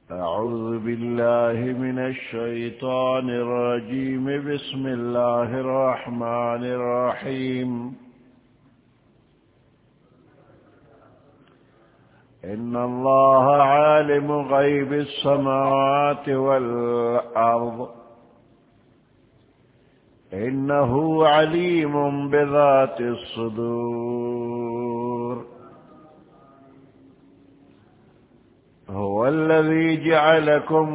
أعوذ بالله من الشيطان الرجيم. بسم الله الرحمن الرحيم. إن الله عالم غيب السماوات والأرض إنه عليم بذات الصدور. هو الذي جعلكم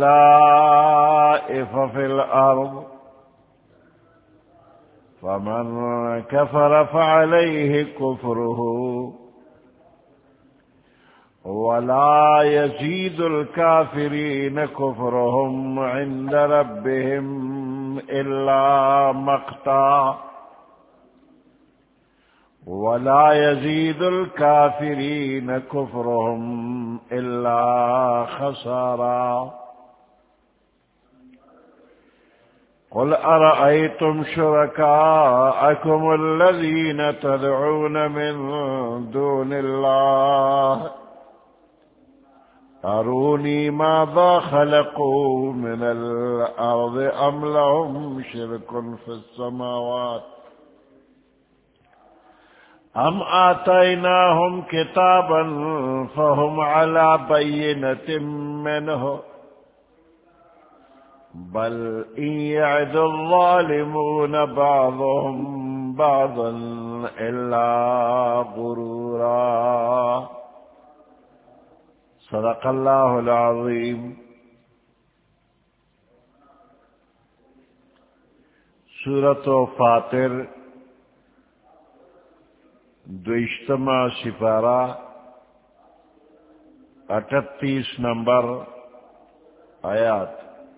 خلائف في الأرض فمن كفر فعليه كفره ولا يزيد الكافرين كفرهم عند ربهم إلا مقتا ولا يزيد الكافرين كفرهم إلا خسارا. قل أرأيتم شركاءكم الذين تدعون من دون الله أروني ماذا خلقوا من الأرض أم لهم شرك في السماوات أم آتيناهم كتابا فهم على بينة منه بل إن يعد الظالمون بعضهم بعضا إلا غرورا. صدق الله العظيم. سورة فاطر دوشتما سپارہ 38 نمبر آیات.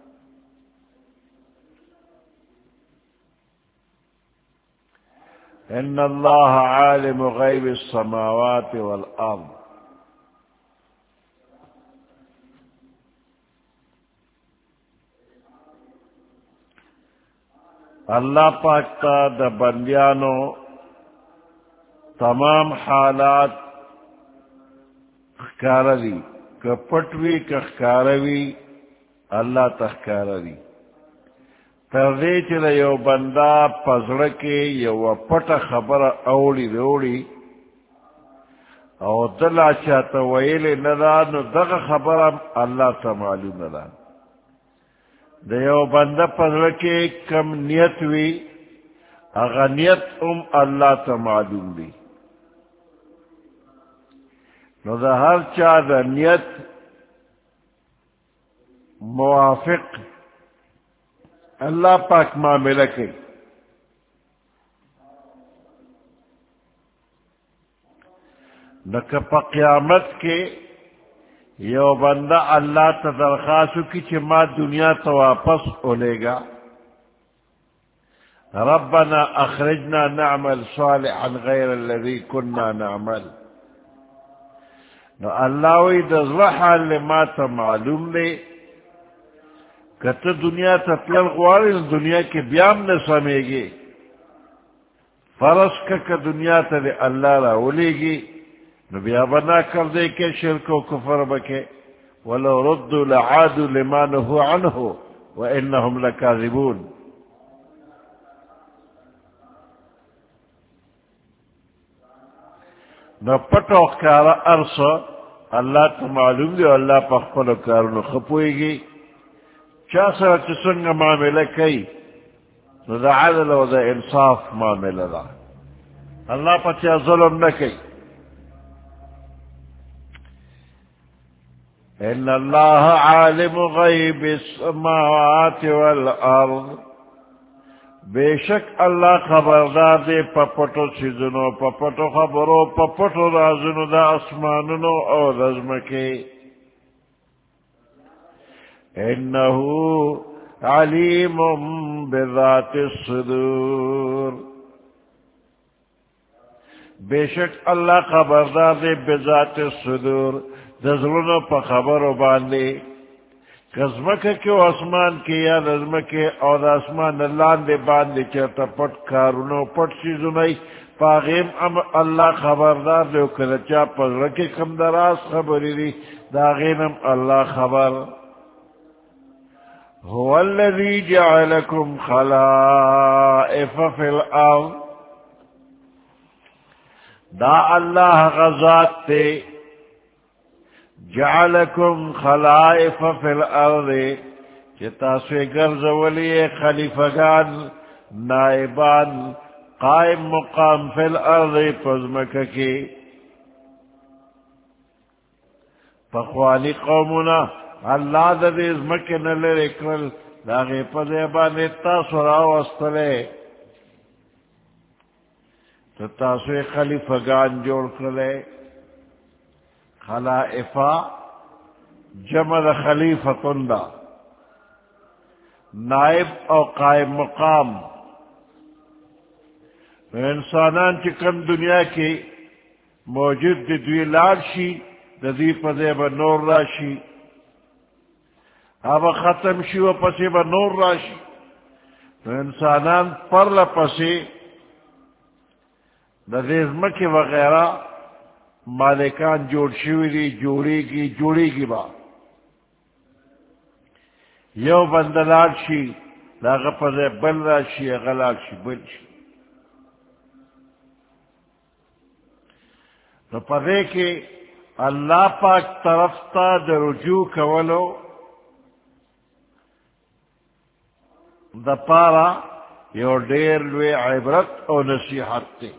ان اللہ عالم غیب السماوات والارض. اللہ پاک تا دا بندیانو تمام حالات خکاروی کپٹوی کخکاروی اللہ تخکاروی تردے چلا یو بندہ پزڑکے یو پٹ خبر اوڑی روڑی او دلا چاہتا ویلے ندا نو دغ خبر اللہ تا معلوم ندا. دیو بندہ پزڑکے کم نیت وی اغنیت اللہ تا معلوم بھی. نو دا ہر چا دا نیت موافق اللہ پاک معاملہ کی. نو کپا قیامت کے یو بندہ اللہ تا درخواستو کی چھ ما دنیا تا واپس اولے گا ربنا اخرجنا نعمل صالحا غیر الذي كنا نعمل. نو اللہ وی دزر حال ما تا معلوم لے کتا دنیا تا تلل غواری دنیا کے بیام نسامے گی فرض کا دنیا تا دے اللہ را اولے گی نو بیا بنا کر دے کے شرک و کفر بکے ولو ردوا لعادوا لما نهوا عنه وانہم لکاذبون. نو پٹو کارا ارسا اللہ تا معلوم دی اللہ پا خپلو کارونو خپوئے گی چا سر چسنگ معاملہ کئی نو دا عدل و دا انصاف معاملہ دا اللہ پا چا ظلم نکی. ان اللہ عالم غیب السماوات والارض. بے شک اللہ خبردار دے پپٹو چیزنو پپٹو خبرو پپٹو رازنو دا اسماننو او رزمکے. انہو علیم بذات الصدور. بے شک اللہ خبردار دے بذات الصدور دزلنو پا خبرو باندے کزمک کیو اسمان کی یا نظمک اور اسمان اللہ دے باندے چرتا پٹ کارونو پٹ چیزو نئی پاغیم اللہ خبردار دیو کلچا پزرکی کم دراز خبری دی داغینم اللہ خبر هو الذي جعلكم خلائف في الارض دا اللہ غزات تے جعلكم خلائف في الارض چتا سوی گرزولی خلیفگان نائبان قائم مقام فی الارض پزمکہ کی پخوانی قومنا اللہ دا دیز مکن لرکل داغی پدیبانی تاسو راوستلے تو تاسوی خلیفگان جوڑ کرلے خلائفہ جمع دا خلیفتن دا نائب او قائم مقام انسانان چکم دنیا کی موجود دی دوی لارشی دا دی پدیبا نور راشی اب ختم شی و پسی با نور راشی تو انسانان پر لپسی دا دیزمکی وغیرہ مالکان جوڑ شوی دی جوڑی گی با یو بندلال شی دا غپزے بل راشی غلال شی بل شی تو پدے کہ اللہ پاک طرف تا دا رجوع کولو دا پارا یو دیر لوی عبرت او نصیحت تے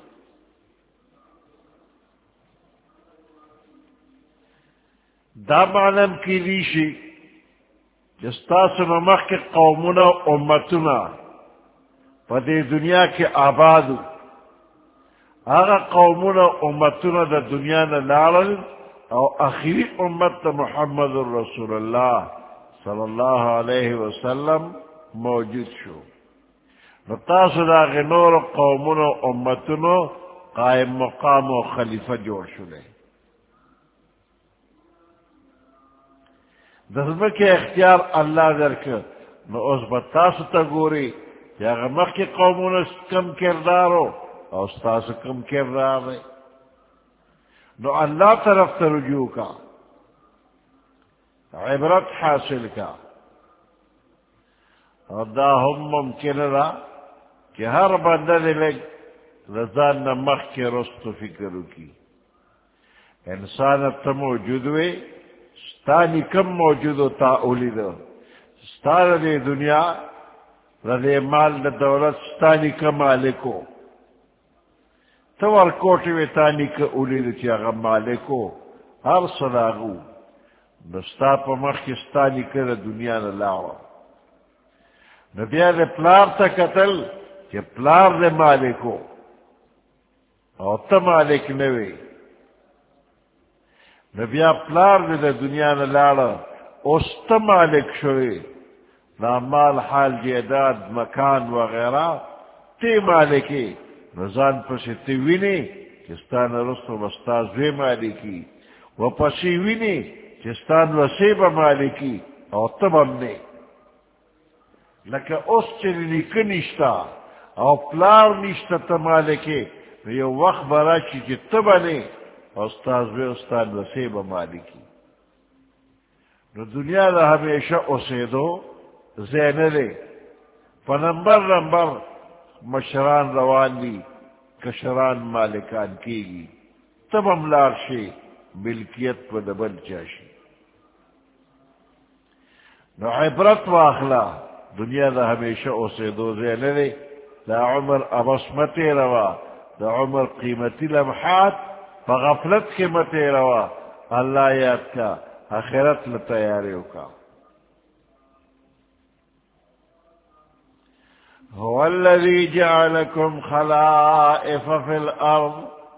دا معنی کی لیشی جستاس نمخ کے قومنا امتنا پدے دنیا کے آبادو آغا قومنا امتنا دا دنیا نلالل او اخیری امت محمد رسول اللہ صلی اللہ علیہ وسلم موجود شو نتاسو دا غنور قومنا امتنا قائم مقام و خلیفہ جوڑ شلے دسمہ کے اختیار اللہ درکر نو اس بتاسو تا گوری یا غمق کی قومنا کم کردارو اور استاذ کم کردار ہے نو اللہ طرف تا رجوع کا عبرت حاصل کا اور دا ہم ممکن را کہ ہر بندہ لگ رضان نمخ کے رست فکرو کی انسان تا موجود ہوئے ستانی کم موجود ہو تا اولی دو ستان دے دنیا ردے مال دا دولت ستانی کم مالکو تور کوٹی وی تانی کا اولی دا چیاغا مالکو ہر صداغو نستا پا مخستانی کا دنیا نلاو نبیا دے پلار تا قتل کہ پلار دے مالکو اور تا مالک نوی نبیا پلار دے دنیا نلاو اس تا مالک شوی نا مال حال جیداد مکان وغیرہ تی مالکی نزان پسی تیوینی چستان رستو بستاز وی مالکی و پسی وینی چستان وسیب مالکی او تب امنی لکه اس چلی نکنشتا او پلار نشتا تا مالکی یو وقت براشی چی تبنی استاز وی استان وسیب مالکی نو دنیا دا ہمیشہ اسیدو زیندے پا نمبر مشران روان دی کشران مالکان کی گی تب ہم لارشی ملکیت پا دبل چاشی نو عبرت واخلا دنیا دا ہمیشہ اسے دو زینے دا عمر ابسمتی روا دا عمر قیمتی لمحات پا غفلت کے متی روا اللہ یاد کا آخرت لتیاریو کا هو الذي جعلكم خلائف في الأرض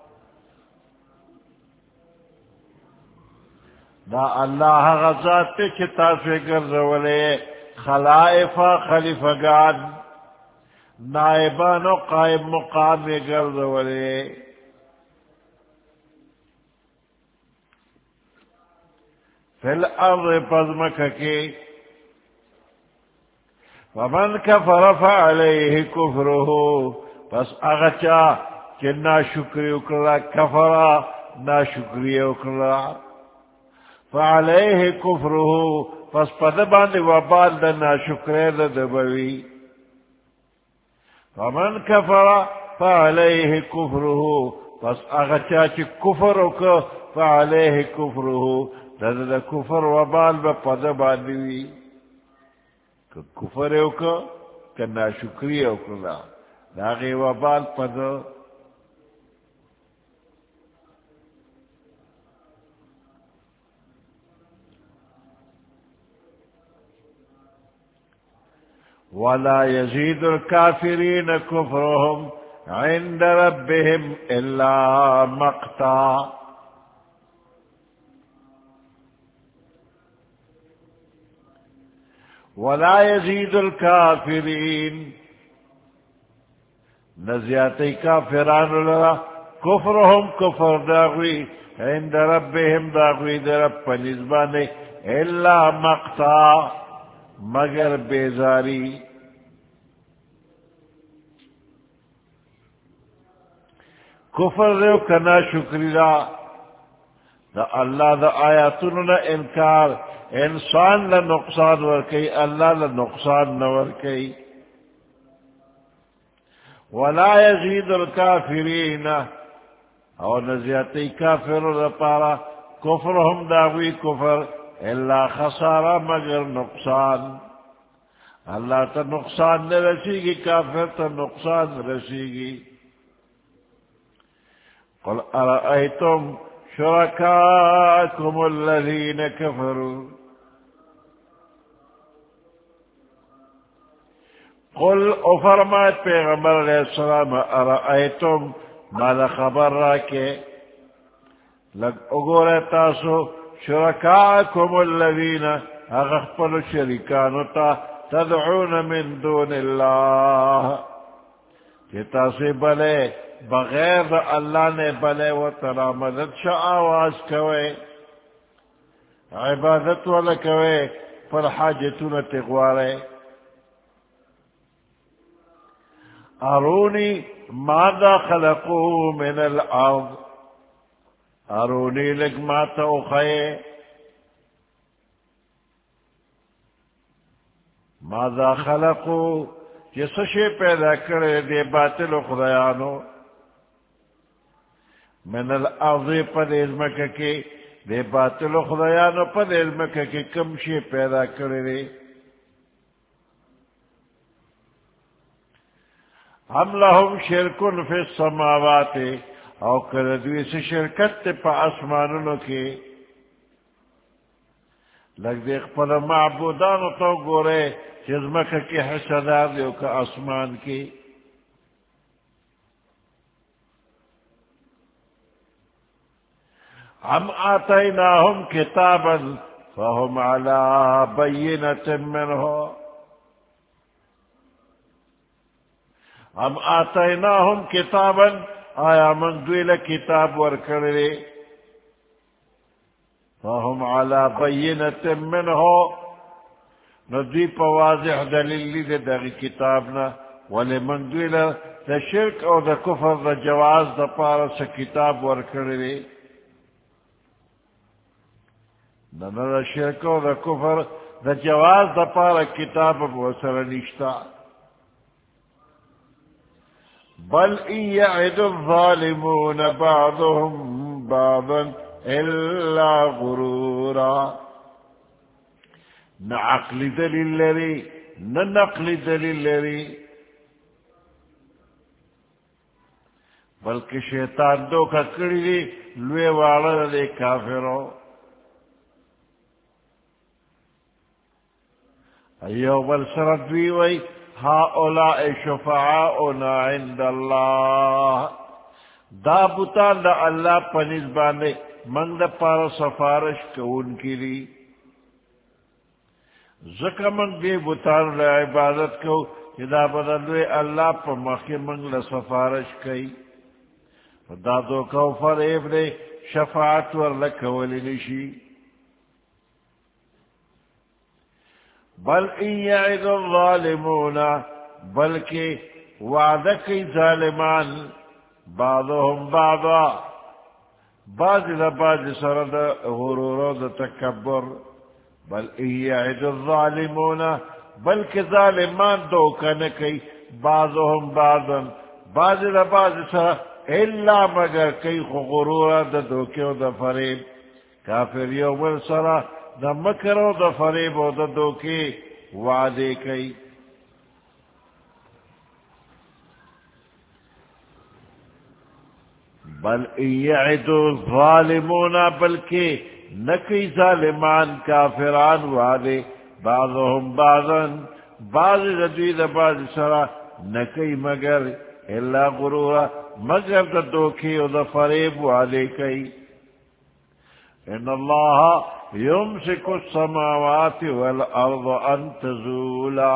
دا اللہ غزات چتا فکر زولے خلائف خلیفگان نائبان و قائم مقام گرد زولے فی الارض پزمک کی ومن کفر فعلیہ کفرہ پس اغچا کہ ناشکری اکرلا کفرا ناشکری اکرلا فعلیہ کفرہ پس پد باندے وبال دا ناشکری دا دبوی فمن کفرا فعلیہ کفرہ پس اغچا چی کفر اکر فعلیہ کفرہ دا کفر وبال با پد باندوی کفر اکر کہ ناشکری اکرلا داغی وبال پد ولا يزيد الكافرين كفرهم عند ربهم إلا مقتا ولا يزيد الكافرين نزياتي كافران لرا كفرهم كفر داغوي عند ربهم داغوي درب پنزباني إلا مقتا مگر بیزاری کفر دیو کنا شکری دا اللہ دا آیاتون انکار انسان نقصان ورکی اللہ نقصان نورکی ولا يزيد الكافرین اور نزیاتی کافر دا پارا کفرهم داوی کفر الا خسارہ مگر نقصان اللہ تا نقصان نہ رسی گی کافر تا نقصان رسی گی قل ارأيتم شركاءكم الذين كفروا قل افرمات پیغمبر علیہ السلام ارأيتم ماذا خبر راکے لگ اگورے تاسو شركاءكم الذين اغفلوا شركانتا تدعون من دون الله کتاسے بلے بغیر اللہ نے بلے و ترا مدد شا آواز کوئے عبادت والا کوئے پر حاجتون تغوارے ارونی ماذا خلقوا من الارض ارونی لگماتا اخیے ماذا خلقوا جس شے پیدا کرے دے باطل خدایانو من الارض پد علمک کے دے باطل خدایانو پد علمک کے کم شے پیدا کرے دے ہم لہم شرکن فی السماوات او کردوی سے شرکت پا آسمانونو کے لگ دیکھ پا معبودانو تو گورے چزمک کی حصدار دیو کا آسمان کی ہم آتیناہم کتابا فہم علی بینت منہ ہم آتیناہم کتابا آیا من دویل کتاب ورکرے فہم علی بینت منہ ندوی پا واضح دلیلی دے داغی کتابنا ولی من دویل دا شرک او دا کفر دا جواز دا پارا سا کتاب ورکرے دا شرک او دا کفر دا جواز دا پارا کتاب بوسر نشتا بل ان یعد الظالمون بعضهم بعضا الا غرورا نہ عقلی دلیل لری نہ نقلی دلیل لری بلکہ شیطان دو کا کڑی دی لوے والا دے کافروں ایو بل سردوی وی هؤلاء شفعاؤنا عند اللہ دا بطان دا اللہ پنیز باندے من دا پارا سفارش کون کی لی زکا من دے بطان لے عبادت کو دا بدلوے اللہ پا مخی من لسفارش کئی دا دو کو فریب لے شفاعت ور لکولی نشی بل ان یعد الظالمون بلکہ وعدہ کی ظالمان بعضهم بعضا بعض دا بعض سرد غرور دا تکبر بل ایعد الظالمون بلکہ ظالمان دوکا نکی بعضهم بعضا بعض دا بعض سرد الا مگر کئی غرور دا دوکے و دا فریب کافر یوم السرا دا مکر و دا فریب و دا دوکے وعدے کئی بل یعدو الظالمون بلکہ نکی ظالمان کافران وعدے بعضهم بعضا بعض ردوی دا بعض سرا نکی مگر الا غرورا مگر دا دوکے و دا فریب وعدے کئی ان اللہ یمسک السماوات والارض ان تزولا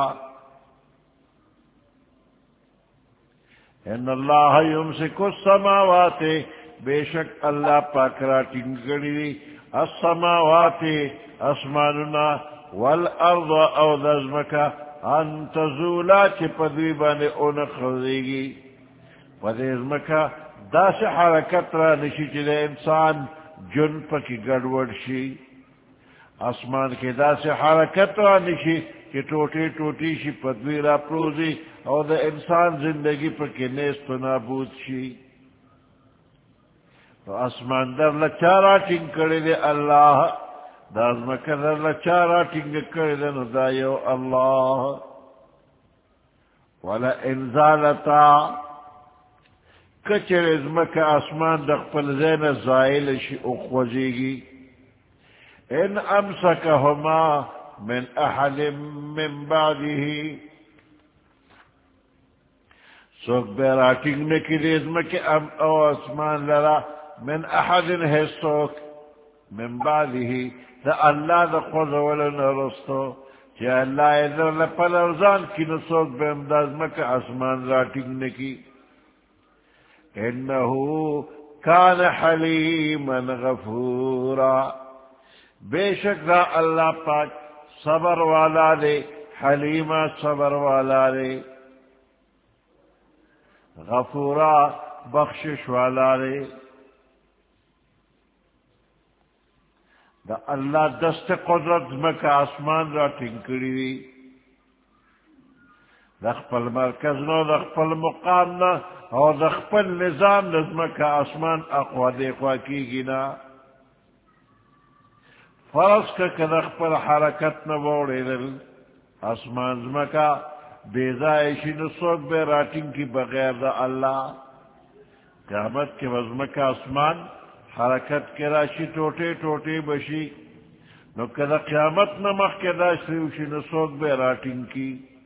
ان اللہ یمسک السماوات بے شک اللہ پاک را ٹنگڑی السماوات اسماننا والارض او دزمکا ان تزولا چی پدوی بانے اون خضیگی پدیزمکا دا سے حرکت را نشی چلے انسان جن پکی گڑوڑ شی آسمان کے دا سے حرکت را نشی کہ ٹوٹی ٹوٹی شی پدوی را پروزی اور دا انسان زندگی پکی نیست و نابود شی تو آسمان در لچارا ٹنگ کرے دے اللہ دا ازمکہ در لچارا ٹنگ کرے دے نو دا یو اللہ ولا انزالتا کچر ازمکہ آسمان دقپل زین زائل شی اخوزیگی ان امسکہما من احد من بعده سوک بیراتنگ نکی ازمکہ او آسمان لرا من احد ہے سوک من بعده دا اللہ دا قضا ولن رستو چی اللہ ادھر لپل ارزان کی نسوک بیمداز مکہ آسمان راتنگ نکی انہو کان حلیما غفورا بے شک دا اللہ پاک صبر والا دے حلیما صبر والا دے غفورا بخشش والا دے دا اللہ دست قدرت مکہ آسمان را ٹنکڑی دی دا خپل مرکز نو دا خپل مقام نا اور دا خپل نظام نظمکہ آسمان اقوا دیخوا کی گنا فرض کا کدا خپل حرکت نہ بوڑے دل آسمان زمکہ بیزائشی نسوک بے راتنگ کی بغیر دا اللہ قیامت کے وزمکہ آسمان حرکت کے راشی ٹوٹے ٹوٹے بشی نو کدا قیامت نمخ کے داشتی وشی نسوک بے راتنگ کی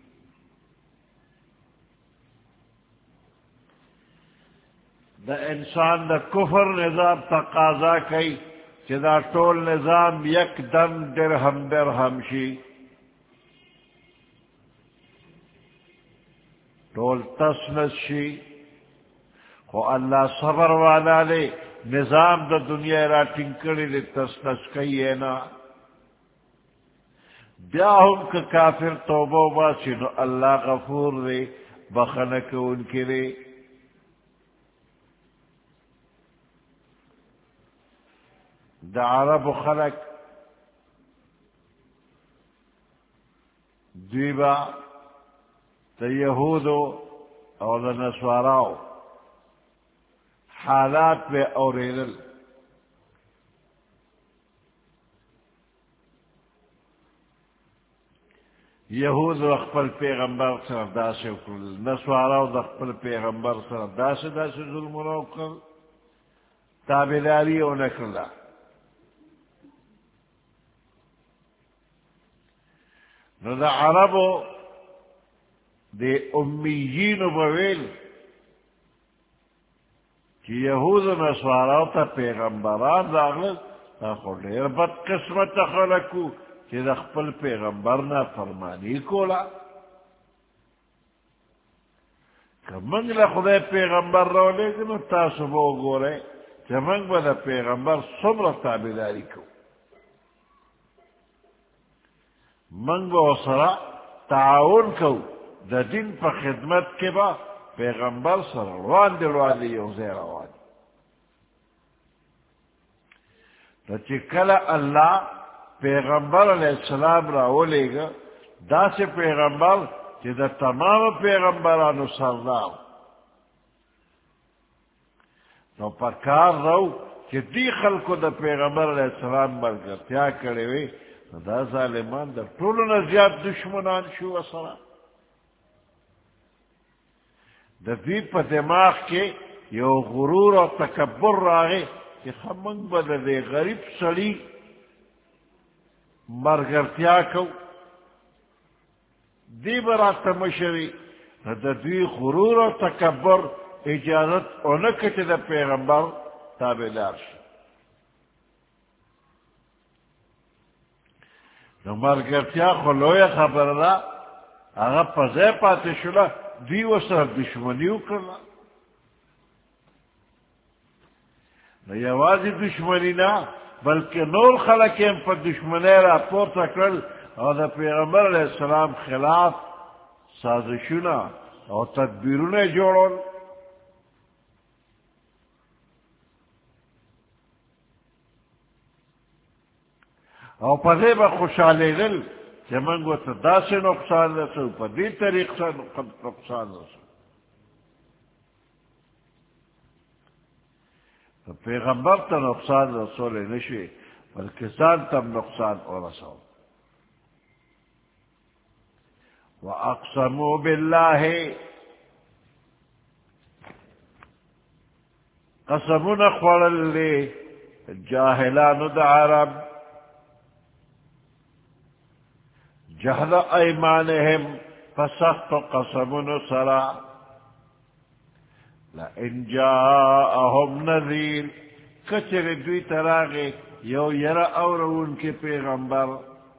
دا انسان دا کفر نظام تقاضا کئی چی دا طول نظام یک دم درہم شی طول تسنس شی خو اللہ صبر والا لے نظام دا دنیا را ٹنکڑی لے تسنس کئی نا بیاہم کا کافر توبہ باسی نو اللہ غفور لے بخنک ان کے لے دا عرب خلق دیبا دا یہودو اور دا نسواراو حالات پہ اوریدل یہود اخپل پیغمبر سر داسے اکل نسواراو دا اخپل پیغمبر سر داسے ظلم رو کر تابداری او نکلا نو دا عربو دے امیین بویل کہ یہود نسواراو تا پیغمبران داغل تا خود دیر بد قسمت خلقو کہ دا خپل پیغمبر نا فرمانی کولا کہ منگ لخدای پیغمبر رو لے گنو تاسو بو گو رہے کہ منگ با دا پیغمبر صبر تابداری کو منگ با سرا تعاون کو دا دین پا خدمت کے با پیغمبر سر روان دی روان دی یو زیر روان تو چکل اللہ پیغمبر علیہ السلام راولے گا دا سے پیغمبر کہ دا تمام پیغمبرانو سردار نو پکار رو کہ دی خلقو دا پیغمبر علیہ السلام برگرتیا کرے وی دا ظالمان دا طولنا زیاد دشمنان شو اصلا دا دی پا دماغ کے یو غرور و تکبر راگے کہ خمنگ با دے غریب سڑی مرگرتیا کو دی برات مشری دا دی غرور و تکبر اجازت اونکت دا پیغمبر تابدار شو نو مرگرتیا خلوی خبر دا اگا پزے پاتے شلا دی وسر دشمنیو کرلا نو یوازی دشمنی نا بلکہ نور خلقیم پر دشمنی را پورتا کرل اور دا پیغمبر علیہ السلام خلاف سازشونا اور تدبیرون جوڑول اور پدے با خوشحالے دل کہ منگو تا دا سے نقصان رسو پا دی طریق سے نقصان رسو تو پیغمبر تا نقصان رسول نشوی بلکہ سان تم نقصان اور رسول وَأَقْسَمُوا بِاللَّهِ قسمون خوڑل لی جاہلان دا عرب جہد ایمانہم فسخت قسمون سرا لئن جاءہم نذیر کچر دوی تراغی یو یرا اورون کے پیغمبر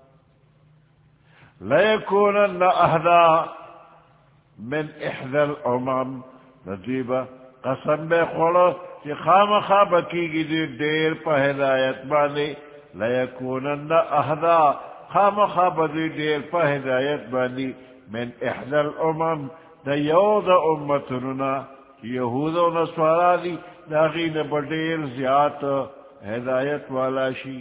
لَيَكُونَنَّ أَهْدَى مِنْ إِحْدَى الْأُمَمِ نذیبا قسم بے خوڑو کہ خام خواب کی گی دیر پا ہدایت بانے لَيَكُونَنَّ أَهْدَى خام خواب دیر پا ہدایت بانے من إِحْدَى الْأُمَمِ دا یو دا امتننا یہود و نصارا دی دا غین بڑیر زیاد ہدایت والا شی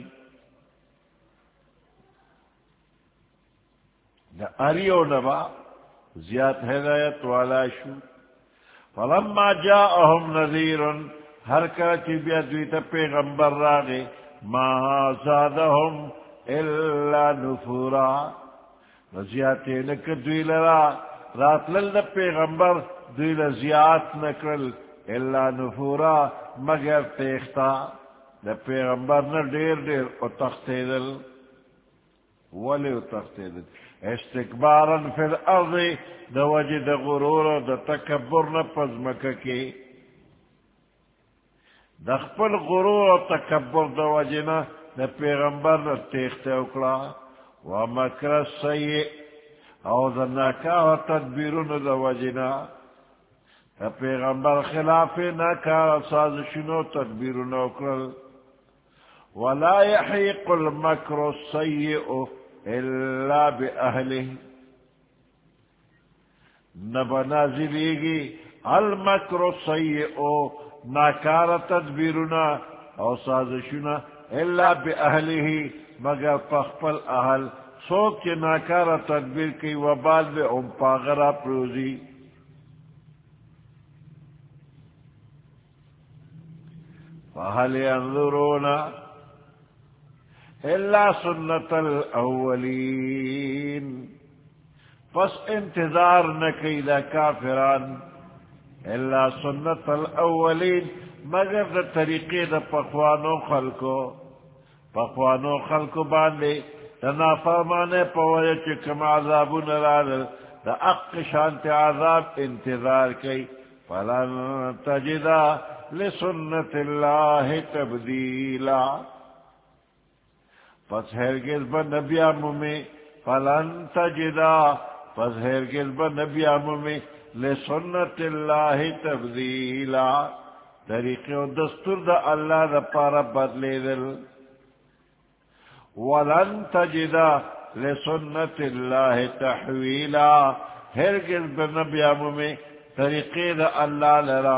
دا اریو نبا زیاد ہدایت والا شو فلما جاءہم نذیر ہر کچی بیادویتا پیغمبر راگے ما زادہم الا نفورا وزیادتے نکدوی لرا رات للد پیغمبر دوی زیاد نکرل الا نفورا مگر تیختا دا پیغمبر نا دیر دیر او تختیدل ولی او تختیدل استکبارا فی الارض دا وجد غرور دا تکبرنا پزمکا کی دا خپل غرور و تکبر دا وجنا دا پیغمبر نا تیخت اکلا ومکر السیئ او دا ناکاو تدبیرون دا وجنا دا پیغمبر خلاف ناکاو سازشنو تدبیرون اکلا ولا يحيق المكر السيء إلا بأهله نبنازليگي المكر السيء ناكار تدبيرنا او سازشنا إلا بأهله مگر پخپل اهل سوک کے ناکار تدبیر کی وبال بے ام پاغرہ پروزی فهل ينظرون إلا سنة الأولين پس انتظار نکی دا کافران إلا سنة الأولين مگر دا طریقے دا پخوانو خلقو باندے دا نافرمانے پوئے چکم عذابو نرادل دا اق شانت عذاب انتظار کی فلن تجدا لسنت اللہ تبدیلا پس ہرگز با نبیامو میں فلن تجدا پس ہرگز با نبیامو میں لسنت اللہ تبدیلا طریقے و دستور دا اللہ دا پارا بدلے دل ولن تجدا لسنت اللہ تحویلا ہرگز با نبیامو میں طریقے دا اللہ لرا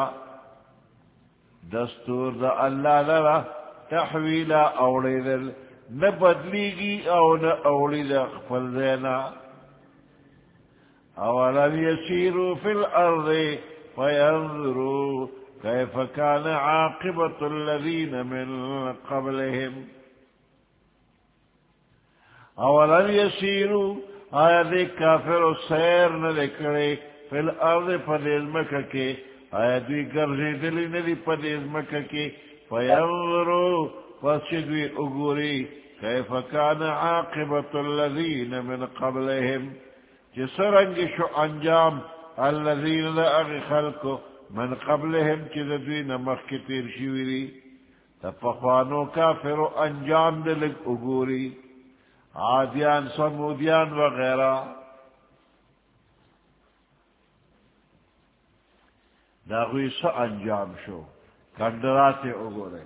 دستور دا اللہ لرا تحویلا اوڑی دل نہ بدلی گی او نہ اوڑی دا خپل دینا اولم یسیروا فی الارض فینظروا کیف کان عاقبت الذین من قبلهم اولم یسیروا آیا دے کافر و سیر نہ دکڑے فی الارض پدیز مکہ کے آیا دوی گرزی دلی ندی پدیز مکہ کے فینظروا پس دوی اگوری کیف کان عاقبت الذین من قبلهم جسرنگ شو انجام الذین دا اغی خلقو من قبلهم چیز دوی نمخ کی تیر شویری تفخوانو کافر و انجام دلگ اگوری عادیان سمودیان وغیرہ داغوی سا انجام شو کندرات اگورے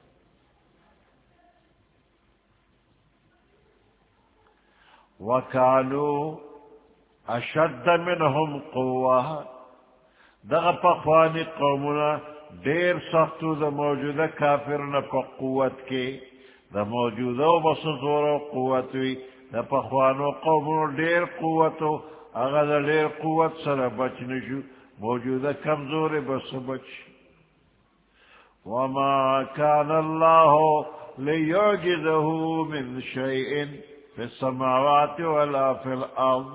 وَكَانُوا أَشَدَّ مِنْهُمْ قُوَّةً دغا پخوانی قومنا دیر سختو دا موجودہ کافرنا پا قوت کے دا موجودہ و بسطور و قوتوی دا پخوانو قومنا دیر قوتو اگا دا دیر قوت سر بچ نشو موجودہ کمزور بس بچ وَمَا كَانَ اللَّهُ لِيُعْجِزَهُ مِنْ شَيْءٍ في السماوات ولا في الأرض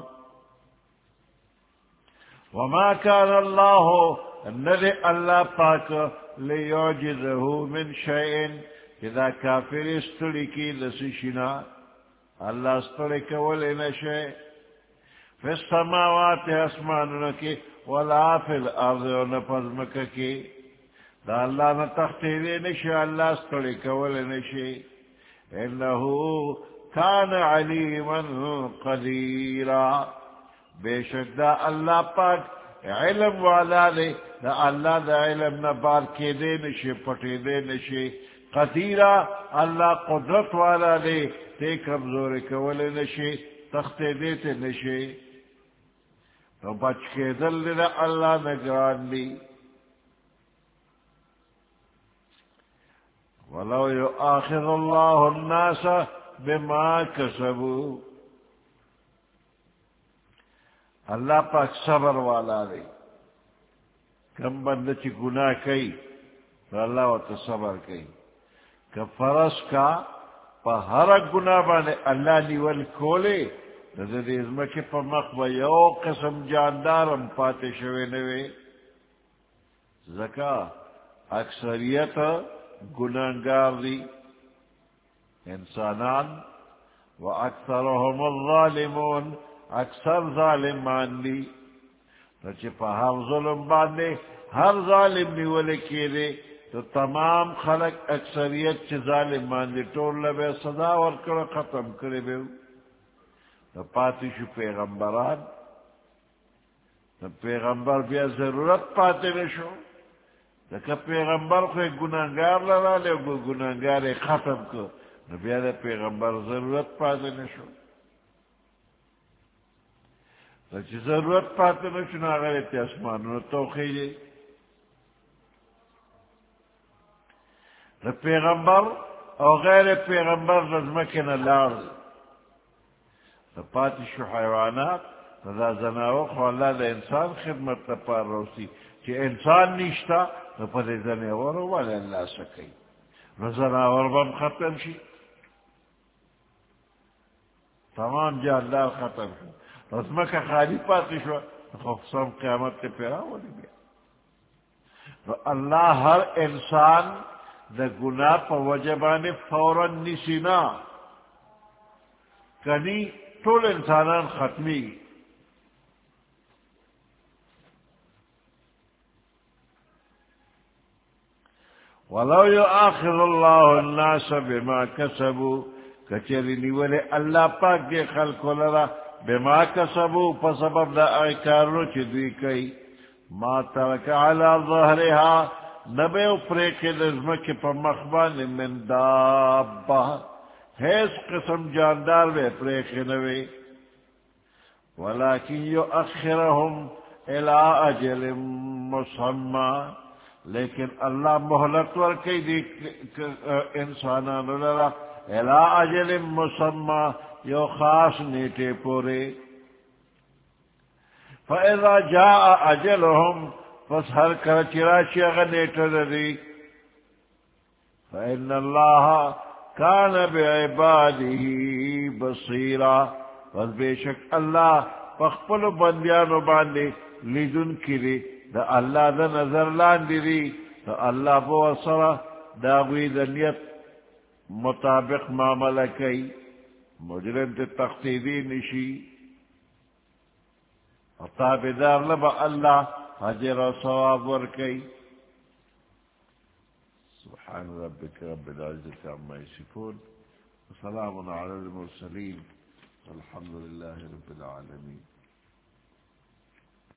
وما كان الله الذي الله پاک ليعجزه من شيء إذا كافر استلكي لسشنا الله استلك ولنا شيء في السماوات اسمانك ولا في الأرض ونفذمك دا الله نتختيري نشي الله استلك ولنا شيء إنه كان عليما قديرا بے شک دا اللہ پاک علم والا دے دا اللہ دا علم نبار کے دے نشے پٹے دے نشے قدیرا اللہ قدرت والا دے تے کمزور کولے نشے تختے دیتے نشے تو بچ کے دل دا اللہ نگران دی ولو یؤاخذ اللہ الناس بما کسبوا اللہ پاک صبر والا دے کم بندہ چی گناہ کئی تو اللہ و تصبر کئی کہ فرض کا پا ہر گناہ بانے اللہ نیول کولے نظر ازمکی پا مقبہ یو قسم جاندارم پاتے شوے نوے زکا اکثریت گناہگار دی انسانان و اکثرهم الظالمون اکثر ظالمان لی رچے پا ہر ظلم باندے ہر ظالم نیولے کے دے تو تمام خلق اکثریت چے ظالمان دی ٹول لبے صدا ورکر ختم کرے بے تو پاتی شو پیغمبران تو پیغمبر بیا ضرورت پاتے نشو تو پیغمبر کو گناہگار لڑا لے گناہگار ختم کر نو بیا دا پیغمبر ضرورت پاتے نشو چی ضرورت پاتے نشو نا غیرت اسمانو توخی دے دا پیغمبر او غیر پیغمبر رزمکن لار دا پاتی شو حیوانات دا زناو خو اللہ دا انسان خدمت تا پار روسی چی انسان نیشتا دا پا دا زناورو والا اللہ سکی زناور بم ختم شی تمام جاندار ختم شو رزمک خالی پاتی شو خفصم قیامت کے پیرا ہونے گیا تو اللہ ہر انسان دا گناہ پا وجبان فوراً نسینا کنی طول انسانان ختمی وَلَوْ يُؤَاخِذُ اللَّهُ النَّاسَ بِمَا كَسَبُوا کچری نیولے اللہ پاک دے خلق لرا بما کسبوا فسبب دا اعکارو چی دوی کئی ما ترک علی ظہرها نبے اپریک دزمک پا مخبان من دابا حیث قسم جاندار بے پریک نوے ولیکن یؤخرهم الى اجل مسمى لیکن اللہ مہلت ورکی دی انسانانو لرا الى اجل مسمى یو خاص نیٹے پورے فاذا جاء اجلهم پس ہر کرچراشی اغنیٹر دی فإن الله كان بعباده بصيرا پس بے شک اللہ پخپل بندیانو باندے لیدن کری دا اللہ دا نظر لاندی دی تو اللہ بو اصرا دا غید نیت مطابق معاملہ کئی مجرم تے تقصیدی نشی تابدار لبا اللہ حجر و ثواب ورکی سبحان ربك رب العزة عما يصفون وسلام على المرسلين والحمد لله رب العالمين